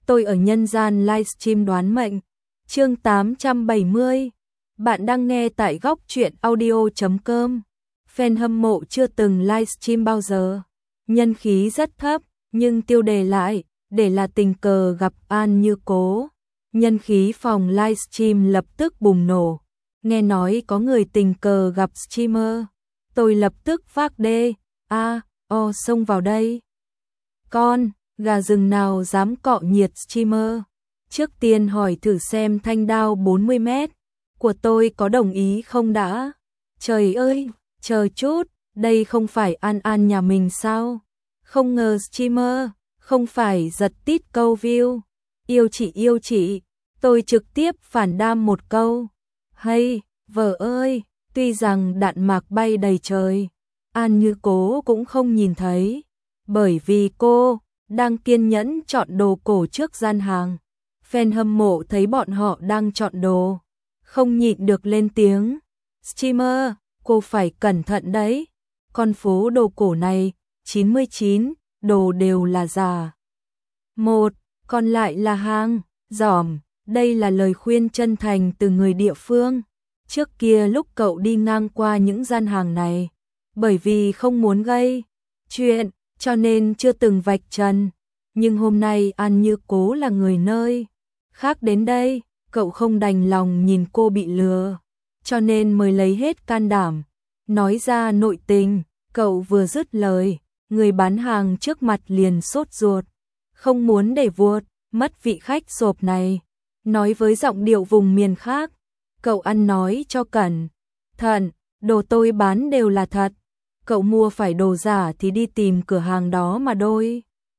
tôi ở nhân gian livestream đoán mệnh. Chương 870. Bạn đang nghe tại góc truyện audio.com. Fan hâm mộ chưa từng livestream bao giờ. Nhân khí rất thấp, nhưng tiêu đề lại, để là tình cờ gặp An Như Cố. Nhân khí phòng livestream lập tức bùng nổ. Nghe nói có người tình cờ gặp streamer. Tôi lập tức vác đê, xông vào đây. Con, gà rừng nào dám cọ nhiệt streamer. Trước tiên hỏi thử xem thanh đao 40 mét của tôi có đồng ý không đã. Trời ơi, chờ chút, đây không phải An nhà mình sao? Không ngờ streamer, không phải giật tít câu view. Yêu chị, tôi trực tiếp phản đam một câu. Hay, vợ ơi, tuy rằng đạn mạc bay đầy trời, An Như Cố cũng không nhìn thấy, bởi vì cô đang kiên nhẫn chọn đồ cổ trước gian hàng. Fan hâm mộ thấy bọn họ đang chọn đồ, không nhịn được lên tiếng. Streamer, cô phải cẩn thận đấy. Con phố đồ cổ này, 99 đồ đều là giả. Một, còn lại là hàng giỏm. Đây là lời khuyên chân thành từ người địa phương. Trước kia lúc cậu đi ngang qua những gian hàng này, bởi vì không muốn gây chuyện, cho nên chưa từng vạch trần. Nhưng hôm nay An Như Cố là người nơi khác đến đây, cậu không đành lòng nhìn cô bị lừa, cho nên mới lấy hết can đảm nói ra nội tình. Cậu vừa dứt lời, người bán hàng trước mặt liền sốt ruột, không muốn để vuột mất vị khách sộp này. Nói với giọng điệu vùng miền khác, cậu ăn nói cho cẩn thận, đồ tôi bán đều là thật. Cậu mua phải đồ giả thì đi tìm cửa hàng đó mà đôi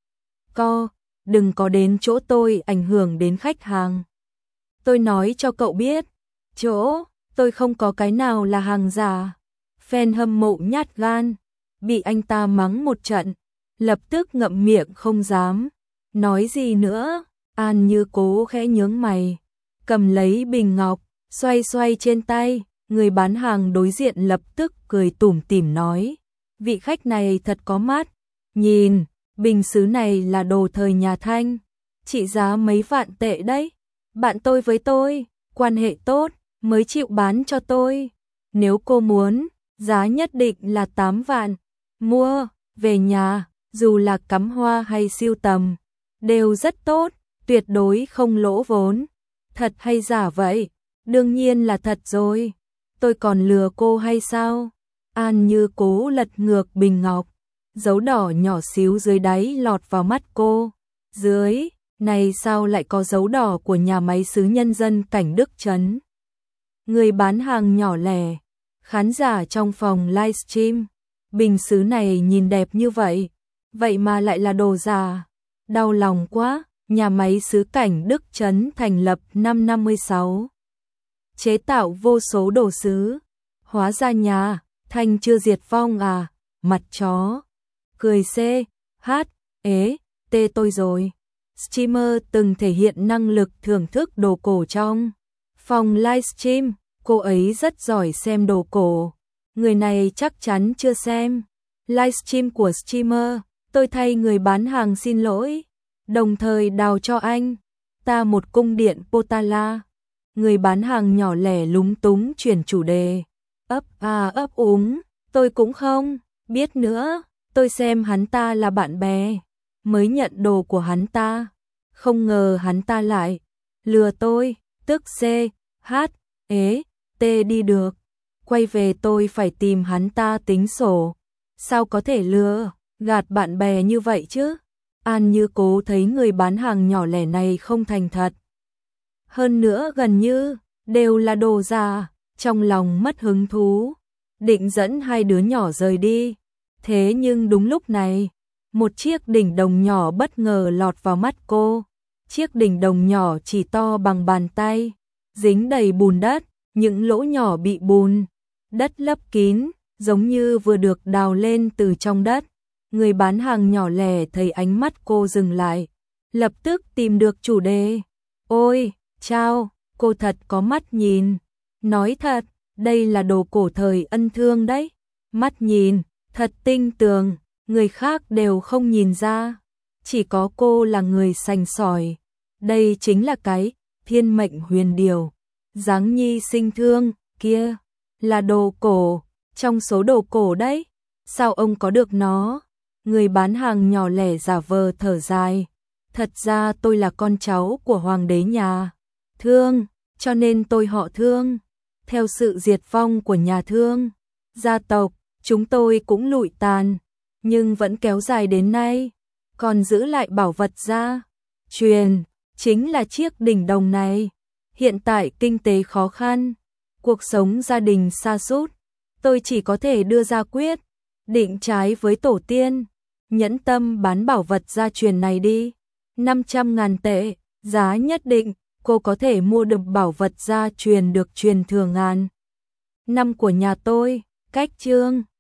đừng có đến chỗ tôi ảnh hưởng đến khách hàng. Tôi nói cho cậu biết, chỗ tôi không có cái nào là hàng giả. Fan hâm mộ nhát gan, bị anh ta mắng một trận, lập tức ngậm miệng không dám nói gì nữa. An Như Cố khẽ nhướng mày, cầm lấy bình ngọc, xoay xoay trên tay. Người bán hàng đối diện lập tức cười tủm tỉm nói, vị khách này thật có mắt. Nhìn, bình sứ này là đồ thời nhà Thanh, trị giá mấy vạn tệ đấy. Bạn tôi với tôi, quan hệ tốt, mới chịu bán cho tôi. Nếu cô muốn, giá nhất định là 8 vạn. Mua, về nhà, dù là cắm hoa hay sưu tầm, đều rất tốt, tuyệt đối không lỗ vốn. Thật hay giả vậy? Đương nhiên là thật rồi. Tôi còn lừa cô hay sao? An Như Cố lật ngược bình ngọc, dấu đỏ nhỏ xíu dưới đáy lọt vào mắt cô. Dưới này sao lại có dấu đỏ của nhà máy sứ nhân dân Cảnh Đức Trấn? Người bán hàng nhỏ lẻ, khán giả trong phòng livestream, bình sứ này nhìn đẹp như vậy, vậy mà lại là đồ giả. Đau lòng quá. Nhà máy sứ Cảnh Đức Trấn thành lập năm 56, chế tạo vô số đồ sứ. Hóa ra nhà Thanh chưa diệt vong à? Mặt chó. Cười tê tôi rồi. Streamer từng thể hiện năng lực thưởng thức đồ cổ trong phòng livestream. Cô ấy rất giỏi xem đồ cổ. Người này chắc chắn chưa xem livestream của streamer. Tôi thay người bán hàng xin lỗi, đồng thời đào cho anh ta một cung điện Potala. Người bán hàng nhỏ lẻ lúng túng chuyển chủ đề, ấp úng, tôi cũng không biết nữa. Tôi xem hắn ta là bạn bè, mới nhận đồ của hắn ta, không ngờ hắn ta lại lừa tôi. Tức đi được, quay về tôi phải tìm hắn ta tính sổ. Sao có thể lừa gạt bạn bè như vậy chứ? An Như Cố thấy người bán hàng nhỏ lẻ này không thành thật, hơn nữa gần như đều là đồ giả, trong lòng mất hứng thú, định dẫn hai đứa nhỏ rời đi. Thế nhưng đúng lúc này, một chiếc đỉnh đồng nhỏ bất ngờ lọt vào mắt cô. Chiếc đỉnh đồng nhỏ chỉ to bằng bàn tay, dính đầy bùn đất, những lỗ nhỏ bị bùn đất lấp kín, giống như vừa được đào lên từ trong đất. Người bán hàng nhỏ lẻ thấy ánh mắt cô dừng lại, lập tức tìm được chủ đề. Ôi, chao, cô thật có mắt nhìn. Nói thật, đây là đồ cổ thời Ân Thương đấy. Mắt nhìn, thật tinh tường, người khác đều không nhìn ra. Chỉ có cô là người sành sỏi, Đây chính là cái thiên mệnh huyền điều. Giáng nhi sinh thương, kia, là đồ cổ, trong số đồ cổ đấy. Sao ông có được nó? Người bán hàng nhỏ lẻ giả vờ thở dài. Thật ra tôi là con cháu của hoàng đế nhà Thương, cho nên tôi họ Thương. Theo sự diệt vong của nhà Thương, gia tộc, chúng tôi cũng lụi tàn, nhưng vẫn kéo dài đến nay, còn giữ lại bảo vật gia truyền, chính là chiếc đỉnh đồng này. Hiện tại kinh tế khó khăn, cuộc sống gia đình sa sút, tôi chỉ có thể đưa ra quyết định trái với tổ tiên, nhẫn tâm bán bảo vật gia truyền này đi. 500.000 tệ, giá nhất định, cô có thể mua được bảo vật gia truyền được truyền thừa ngàn năm của nhà tôi. Cách chương